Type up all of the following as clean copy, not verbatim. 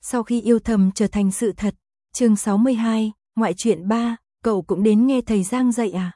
Sau khi yêu thầm trở thành sự thật, chương 62, ngoại truyện 3, cậu cũng đến nghe thầy Giang dạy à?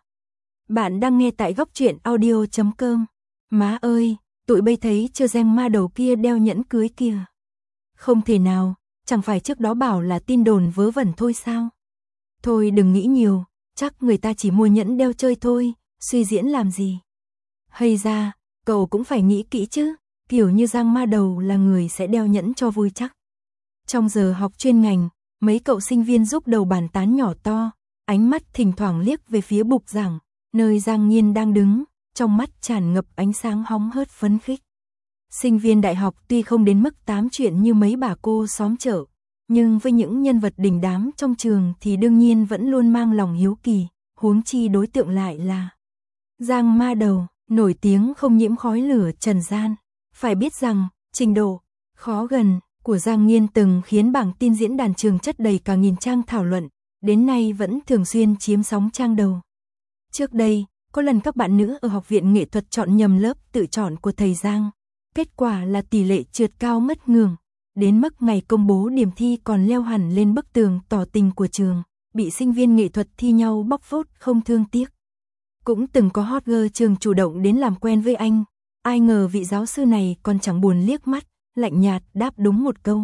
Bạn đang nghe tại góc truyện audio.com. Má ơi, tụi bây thấy chưa Giang ma đầu kia đeo nhẫn cưới kìa. Không thể nào, chẳng phải trước đó bảo là tin đồn vớ vẩn thôi sao? Thôi đừng nghĩ nhiều, chắc người ta chỉ mua nhẫn đeo chơi thôi, suy diễn làm gì? Hay ra, cậu cũng phải nghĩ kỹ chứ, kiểu như Giang ma đầu là người sẽ đeo nhẫn cho vui chắc. Trong giờ học chuyên ngành, mấy cậu sinh viên giúp đầu bàn tán nhỏ to, ánh mắt thỉnh thoảng liếc về phía bục giảng, nơi Giang Nhiên đang đứng, trong mắt tràn ngập ánh sáng hóng hớt phấn khích. Sinh viên đại học tuy không đến mức tám chuyện như mấy bà cô xóm chợ, nhưng với những nhân vật đình đám trong trường thì đương nhiên vẫn luôn mang lòng hiếu kỳ, huống chi đối tượng lại là Giang ma đầu, nổi tiếng không nhiễm khói lửa trần gian. Phải biết rằng, trình độ khó gần của Giang Nhiên từng khiến bảng tin diễn đàn trường chất đầy cả nghìn trang thảo luận, đến nay vẫn thường xuyên chiếm sóng trang đầu. Trước đây, có lần các bạn nữ ở học viện nghệ thuật chọn nhầm lớp tự chọn của thầy Giang. Kết quả là tỷ lệ trượt cao mất ngường, đến mức ngày công bố điểm thi còn leo hẳn lên bức tường tỏ tình của trường, bị sinh viên nghệ thuật thi nhau bóc phốt không thương tiếc. Cũng từng có hot girl trường chủ động đến làm quen với anh, ai ngờ vị giáo sư này còn chẳng buồn liếc mắt, lạnh nhạt đáp đúng một câu.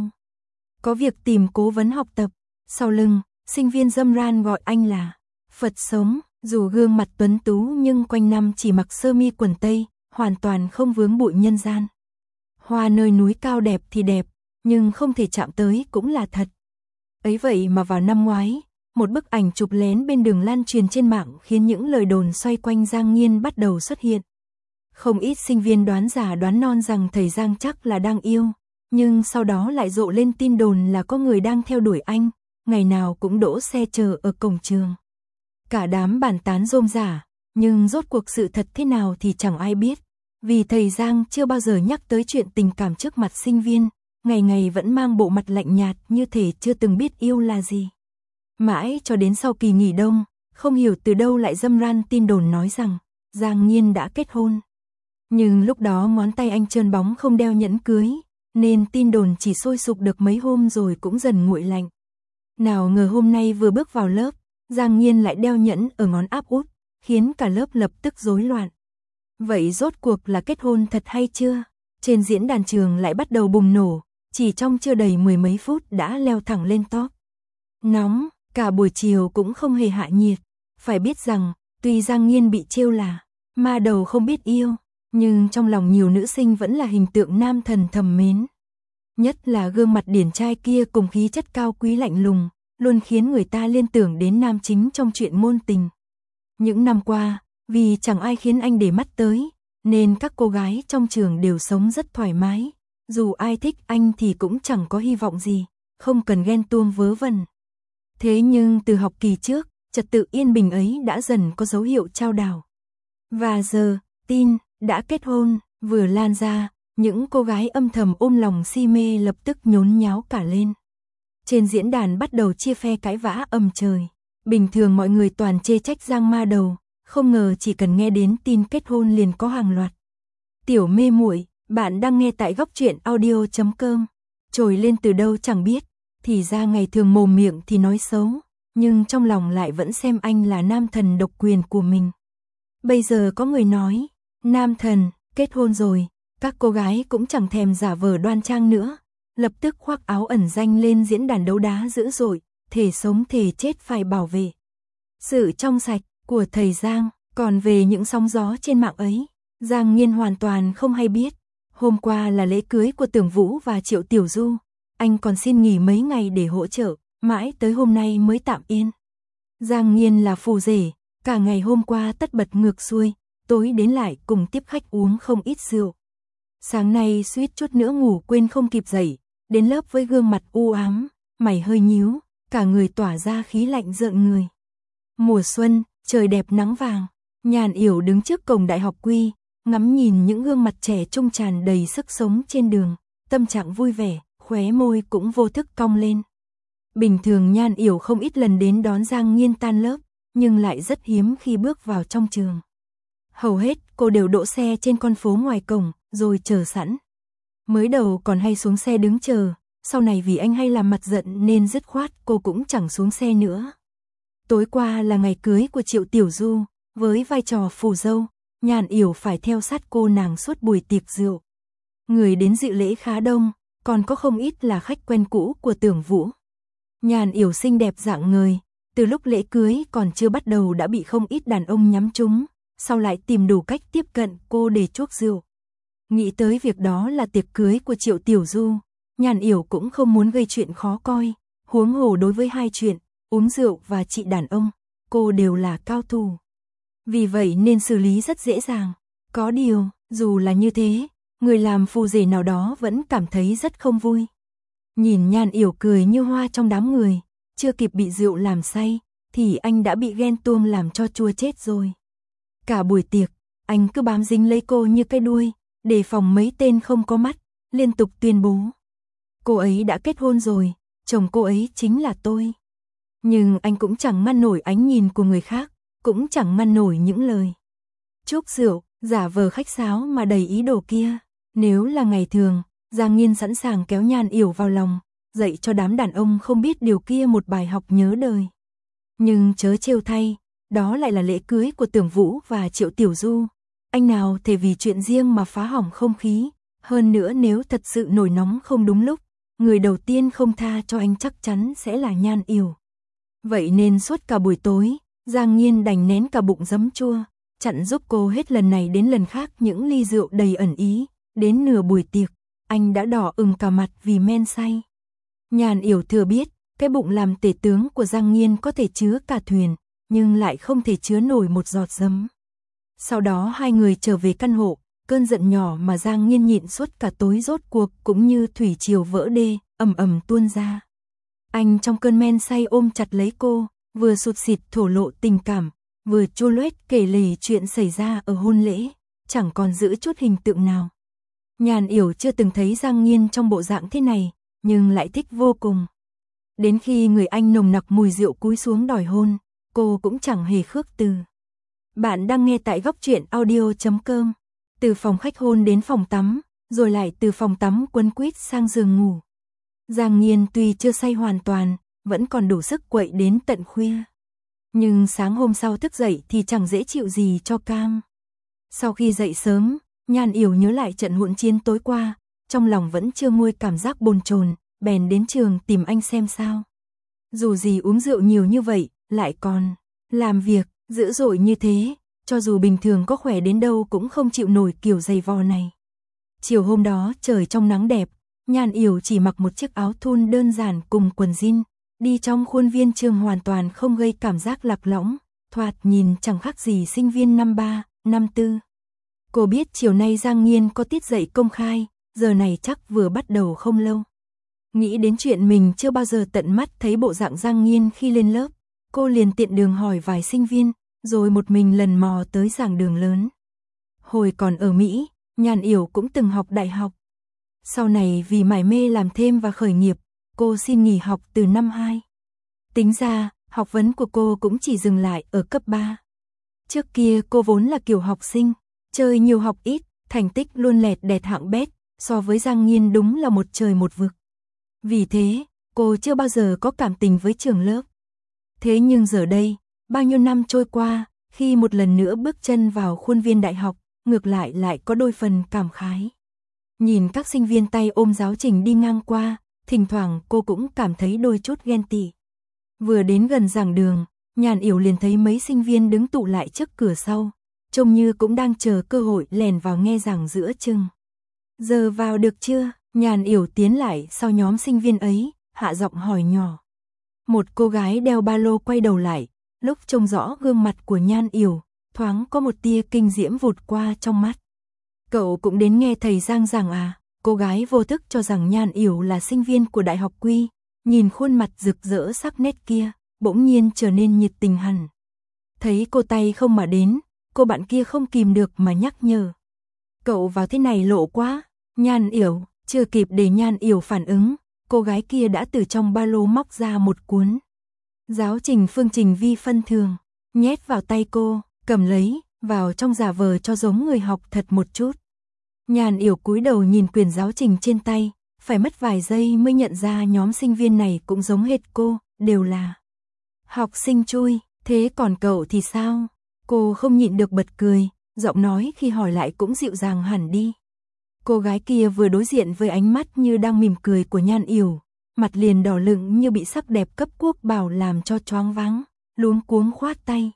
Có việc tìm cố vấn học tập, sau lưng, sinh viên dâm ran gọi anh là Phật sống, dù gương mặt tuấn tú nhưng quanh năm chỉ mặc sơ mi quần tây, hoàn toàn không vướng bụi nhân gian. Hoa nơi núi cao đẹp thì đẹp, nhưng không thể chạm tới cũng là thật. Ấy vậy mà vào năm ngoái, một bức ảnh chụp lén bên đường lan truyền trên mạng khiến những lời đồn xoay quanh Giang Nhiên bắt đầu xuất hiện. Không ít sinh viên đoán giả đoán non rằng thầy Giang chắc là đang yêu, nhưng sau đó lại rộ lên tin đồn là có người đang theo đuổi anh, ngày nào cũng đỗ xe chờ ở cổng trường. Cả đám bàn tán rôm rả, nhưng rốt cuộc sự thật thế nào thì chẳng ai biết, vì thầy Giang chưa bao giờ nhắc tới chuyện tình cảm trước mặt sinh viên, ngày ngày vẫn mang bộ mặt lạnh nhạt như thể chưa từng biết yêu là gì. Mãi cho đến sau kỳ nghỉ đông, không hiểu từ đâu lại dâm ran tin đồn nói rằng Giang Nhiên đã kết hôn. Nhưng lúc đó ngón tay anh trơn bóng không đeo nhẫn cưới, nên tin đồn chỉ sôi sục được mấy hôm rồi cũng dần nguội lạnh. Nào ngờ hôm nay vừa bước vào lớp, Giang Nhiên lại đeo nhẫn ở ngón áp út, khiến cả lớp lập tức rối loạn. Vậy rốt cuộc là kết hôn thật hay chưa? Trên diễn đàn trường lại bắt đầu bùng nổ, chỉ trong chưa đầy mười mấy phút đã leo thẳng lên top. Nóng, cả buổi chiều cũng không hề hạ nhiệt. Phải biết rằng, tuy Giang Nhiên bị trêu là ma đầu không biết yêu, nhưng trong lòng nhiều nữ sinh vẫn là hình tượng nam thần thầm mến. Nhất là gương mặt điển trai kia cùng khí chất cao quý lạnh lùng, luôn khiến người ta liên tưởng đến nam chính trong chuyện ngôn tình. Những năm qua, vì chẳng ai khiến anh để mắt tới, nên các cô gái trong trường đều sống rất thoải mái. Dù ai thích anh thì cũng chẳng có hy vọng gì, không cần ghen tuông vớ vẩn. Thế nhưng từ học kỳ trước, trật tự yên bình ấy đã dần có dấu hiệu chao đảo. Và giờ, tin đã kết hôn vừa lan ra, những cô gái âm thầm ôm lòng si mê lập tức nhốn nháo cả lên. Trên diễn đàn bắt đầu chia phe cãi vã ầm trời. Bình thường mọi người toàn chê trách Giang ma đầu, không ngờ chỉ cần nghe đến tin kết hôn liền có hàng loạt. Tiểu mê muội, bạn đang nghe tại góc truyện audio.com. Trồi lên từ đâu chẳng biết, thì ra ngày thường mồm miệng thì nói xấu, nhưng trong lòng lại vẫn xem anh là nam thần độc quyền của mình. Bây giờ có người nói, nam thần, kết hôn rồi, các cô gái cũng chẳng thèm giả vờ đoan trang nữa, lập tức khoác áo ẩn danh lên diễn đàn đấu đá dữ dội, thể sống thể chết phải bảo vệ sự trong sạch của thầy Giang. Còn về những sóng gió trên mạng ấy, Giang Nhiên hoàn toàn không hay biết. Hôm qua là lễ cưới của Tưởng Vũ và Triệu Tiểu Du, anh còn xin nghỉ mấy ngày để hỗ trợ, mãi tới hôm nay mới tạm yên. Giang Nhiên là phù rể, cả ngày hôm qua tất bật ngược xuôi, tối đến lại cùng tiếp khách uống không ít rượu. Sáng nay suýt chút nữa ngủ quên không kịp dậy, đến lớp với gương mặt u ám, mày hơi nhíu, cả người tỏa ra khí lạnh rợn người. Mùa xuân, trời đẹp nắng vàng, Nhàn Yểu đứng trước cổng Đại học Quy, ngắm nhìn những gương mặt trẻ trung tràn đầy sức sống trên đường, tâm trạng vui vẻ, khóe môi cũng vô thức cong lên. Bình thường Nhàn Yểu không ít lần đến đón Giang Nhiên tan lớp, nhưng lại rất hiếm khi bước vào trong trường. Hầu hết cô đều đỗ xe trên con phố ngoài cổng, rồi chờ sẵn. Mới đầu còn hay xuống xe đứng chờ, sau này vì anh hay làm mặt giận nên dứt khoát cô cũng chẳng xuống xe nữa. Tối qua là ngày cưới của Triệu Tiểu Du, với vai trò phù dâu, Nhàn Yểu phải theo sát cô nàng suốt buổi tiệc rượu. Người đến dự lễ khá đông, còn có không ít là khách quen cũ của Tưởng Vũ. Nhàn Yểu xinh đẹp rạng ngời, từ lúc lễ cưới còn chưa bắt đầu đã bị không ít đàn ông nhắm trúng, sau lại tìm đủ cách tiếp cận cô để chuốc rượu. Nghĩ tới việc đó là tiệc cưới của Triệu Tiểu Du, Nhàn Yểu cũng không muốn gây chuyện khó coi, huống hồ đối với hai chuyện, uống rượu và trị đàn ông, cô đều là cao thủ. Vì vậy nên xử lý rất dễ dàng. Có điều, dù là như thế, người làm phù rể nào đó vẫn cảm thấy rất không vui. Nhìn Nhàn Yểu cười như hoa trong đám người, chưa kịp bị rượu làm say, thì anh đã bị ghen tuông làm cho chua chết rồi. Cả buổi tiệc, anh cứ bám dính lấy cô như cái đuôi, đề phòng mấy tên không có mắt, liên tục tuyên bố. Cô ấy đã kết hôn rồi, chồng cô ấy chính là tôi. Nhưng anh cũng chẳng ngăn nổi ánh nhìn của người khác, cũng chẳng ngăn nổi những lời chúc rượu, giả vờ khách sáo mà đầy ý đồ kia. Nếu là ngày thường, Giang Nghiên sẵn sàng kéo Nhàn Yểu vào lòng, dạy cho đám đàn ông không biết điều kia một bài học nhớ đời. Nhưng chớ trêu thay, đó lại là lễ cưới của Tưởng Vũ và Triệu Tiểu Du. Anh nào thể vì chuyện riêng mà phá hỏng không khí, hơn nữa nếu thật sự nổi nóng không đúng lúc, người đầu tiên không tha cho anh chắc chắn sẽ là Nhàn Yểu. Vậy nên suốt cả buổi tối, Giang Nghiên đành nén cả bụng giấm chua, chặn giúp cô hết lần này đến lần khác những ly rượu đầy ẩn ý, đến nửa buổi tiệc, anh đã đỏ ửng cả mặt vì men say. Nhàn Yểu thừa biết, cái bụng làm tể tướng của Giang Nghiên có thể chứa cả thuyền, nhưng lại không thể chứa nổi một giọt giấm. Sau đó hai người trở về căn hộ, cơn giận nhỏ mà Giang Nghiên nhịn suốt cả tối rốt cuộc cũng như thủy triều vỡ đê, ầm ầm tuôn ra. Anh trong cơn men say ôm chặt lấy cô, vừa sụt sịt thổ lộ tình cảm, vừa chua loét kể lể chuyện xảy ra ở hôn lễ, chẳng còn giữ chút hình tượng nào. Nhàn Yểu chưa từng thấy Giang Nghiên trong bộ dạng thế này, nhưng lại thích vô cùng. Đến khi người anh nồng nặc mùi rượu cúi xuống đòi hôn, cô cũng chẳng hề khước từ. Bạn đang nghe tại góc truyện audio.com. Từ phòng khách hôn đến phòng tắm, rồi lại từ phòng tắm quấn quýt sang giường ngủ. Giang Nghiên tuy chưa say hoàn toàn, vẫn còn đủ sức quậy đến tận khuya. Nhưng sáng hôm sau thức dậy thì chẳng dễ chịu gì cho cam. Sau khi dậy sớm, Nhàn Yểu nhớ lại trận hỗn chiến tối qua, trong lòng vẫn chưa nguôi cảm giác bồn chồn, bèn đến trường tìm anh xem sao. Dù gì uống rượu nhiều như vậy, lại còn làm việc dữ dội như thế, cho dù bình thường có khỏe đến đâu cũng không chịu nổi kiểu giày vò này. Chiều hôm đó trời trong nắng đẹp, Nhàn Yểu chỉ mặc một chiếc áo thun đơn giản cùng quần jean, đi trong khuôn viên trường hoàn toàn không gây cảm giác lạc lõng, thoạt nhìn chẳng khác gì sinh viên năm 3, năm 4. Cô biết chiều nay Giang Nghiên có tiết dạy công khai, giờ này chắc vừa bắt đầu không lâu. Nghĩ đến chuyện mình chưa bao giờ tận mắt thấy bộ dạng Giang Nghiên khi lên lớp, cô liền tiện đường hỏi vài sinh viên, rồi một mình lần mò tới giảng đường lớn. Hồi còn ở Mỹ, Nhàn Yểu cũng từng học đại học. Sau này vì mải mê làm thêm và khởi nghiệp, cô xin nghỉ học từ năm 2. Tính ra, học vấn của cô cũng chỉ dừng lại ở cấp 3. Trước kia cô vốn là kiểu học sinh, chơi nhiều học ít, thành tích luôn lẹt đẹt hạng bét, so với Giang Nghiên đúng là một trời một vực. Vì thế, cô chưa bao giờ có cảm tình với trường lớp. Thế nhưng giờ đây, bao nhiêu năm trôi qua, khi một lần nữa bước chân vào khuôn viên đại học, ngược lại có đôi phần cảm khái. Nhìn các sinh viên tay ôm giáo trình đi ngang qua, thỉnh thoảng cô cũng cảm thấy đôi chút ghen tị. Vừa đến gần giảng đường, Nhàn Yểu liền thấy mấy sinh viên đứng tụ lại trước cửa sau, trông như cũng đang chờ cơ hội lèn vào nghe giảng giữa chừng. Giờ vào được chưa? Nhàn Yểu tiến lại sau nhóm sinh viên ấy, hạ giọng hỏi nhỏ. Một cô gái đeo ba lô quay đầu lại, lúc trông rõ gương mặt của Nhàn Yểu, thoáng có một tia kinh diễm vụt qua trong mắt. Cậu cũng đến nghe thầy Giang giảng à? Cô gái vô thức cho rằng Nhàn Yểu là sinh viên của Đại học Quy, nhìn khuôn mặt rực rỡ sắc nét kia, bỗng nhiên trở nên nhiệt tình hẳn. Thấy cô tay không mà đến, cô bạn kia không kìm được mà nhắc nhở. Cậu vào thế này lộ quá. Nhàn Yểu, chưa kịp để Nhàn Yểu phản ứng, cô gái kia đã từ trong ba lô móc ra một cuốn giáo trình phương trình vi phân thường, nhét vào tay cô, cầm lấy, vào trong giả vờ cho giống người học thật một chút. Nhàn Yểu cúi đầu nhìn quyển giáo trình trên tay, phải mất vài giây mới nhận ra nhóm sinh viên này cũng giống hệt cô, đều là học sinh chui, thế còn cậu thì sao? Cô không nhịn được bật cười, giọng nói khi hỏi lại cũng dịu dàng hẳn đi. Cô gái kia vừa đối diện với ánh mắt như đang mỉm cười của Nhan Yểu, mặt liền đỏ lựng như bị sắc đẹp cấp quốc bảo làm cho choáng váng, luống cuống khoát tay.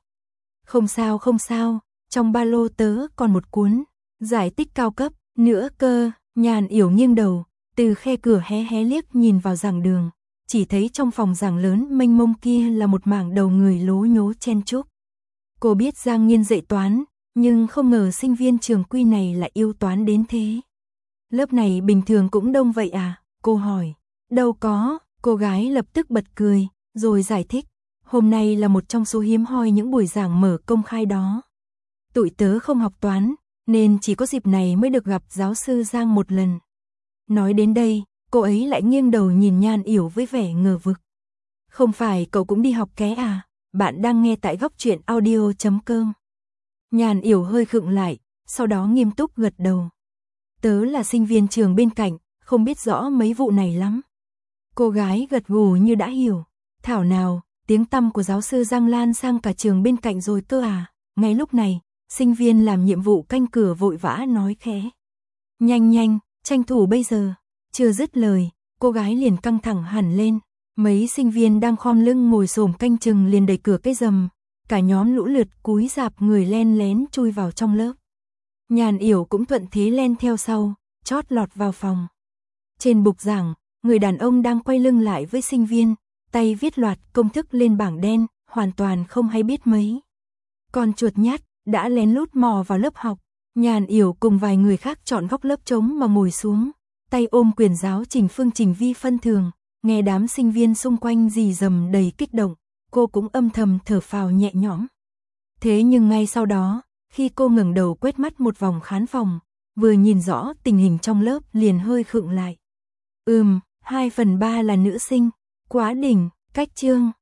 Không sao, trong ba lô tớ còn một cuốn giải tích cao cấp nữa cơ. Nhan Yểu nghiêng đầu, từ khe cửa hé hé liếc nhìn vào giảng đường, chỉ thấy trong phòng giảng lớn mênh mông kia là một mảng đầu người lố nhố chen chúc. Cô biết Giang Nghiên dạy toán, nhưng không ngờ sinh viên trường quy này lại yêu toán đến thế. Lớp này bình thường cũng đông vậy à? Cô hỏi. Đâu có, cô gái lập tức bật cười, rồi giải thích. Hôm nay là một trong số hiếm hoi những buổi giảng mở công khai đó. Tụi tớ không học toán, nên chỉ có dịp này mới được gặp giáo sư Giang một lần. Nói đến đây, cô ấy lại nghiêng đầu nhìn Nhan Yểu với vẻ ngờ vực. Không phải cậu cũng đi học ké à? Bạn đang nghe tại góc truyện audio.com. Nhan Yểu hơi khựng lại, sau đó nghiêm túc gật đầu. Tớ là sinh viên trường bên cạnh, không biết rõ mấy vụ này lắm. Cô gái gật gù như đã hiểu. Thảo nào, tiếng tăm của giáo sư Giang lan sang cả trường bên cạnh rồi cơ à? Ngay lúc này, sinh viên làm nhiệm vụ canh cửa vội vã nói khẽ. Nhanh, tranh thủ bây giờ. Chưa dứt lời, cô gái liền căng thẳng hẳn lên. Mấy sinh viên đang khom lưng ngồi xổm canh chừng liền đẩy cửa cái rầm. Cả nhóm lũ lượt cúi rạp người len lén chui vào trong lớp. Nhan Yểu cũng thuận thế len theo sau, chót lọt vào phòng. Trên bục giảng, người đàn ông đang quay lưng lại với sinh viên, tay viết loạt công thức lên bảng đen, hoàn toàn không hay biết mấy. Còn chuột nhát, đã lén lút mò vào lớp học. Nhan Yểu cùng vài người khác chọn góc lớp trống mà ngồi xuống, tay ôm quyền giáo trình phương trình vi phân thường, nghe đám sinh viên xung quanh rì rầm đầy kích động, cô cũng âm thầm thở phào nhẹ nhõm. Thế nhưng ngay sau đó, khi cô ngẩng đầu quét mắt một vòng khán phòng, vừa nhìn rõ tình hình trong lớp liền hơi khựng lại. 2/3 là nữ sinh, quá đỉnh, cách chương.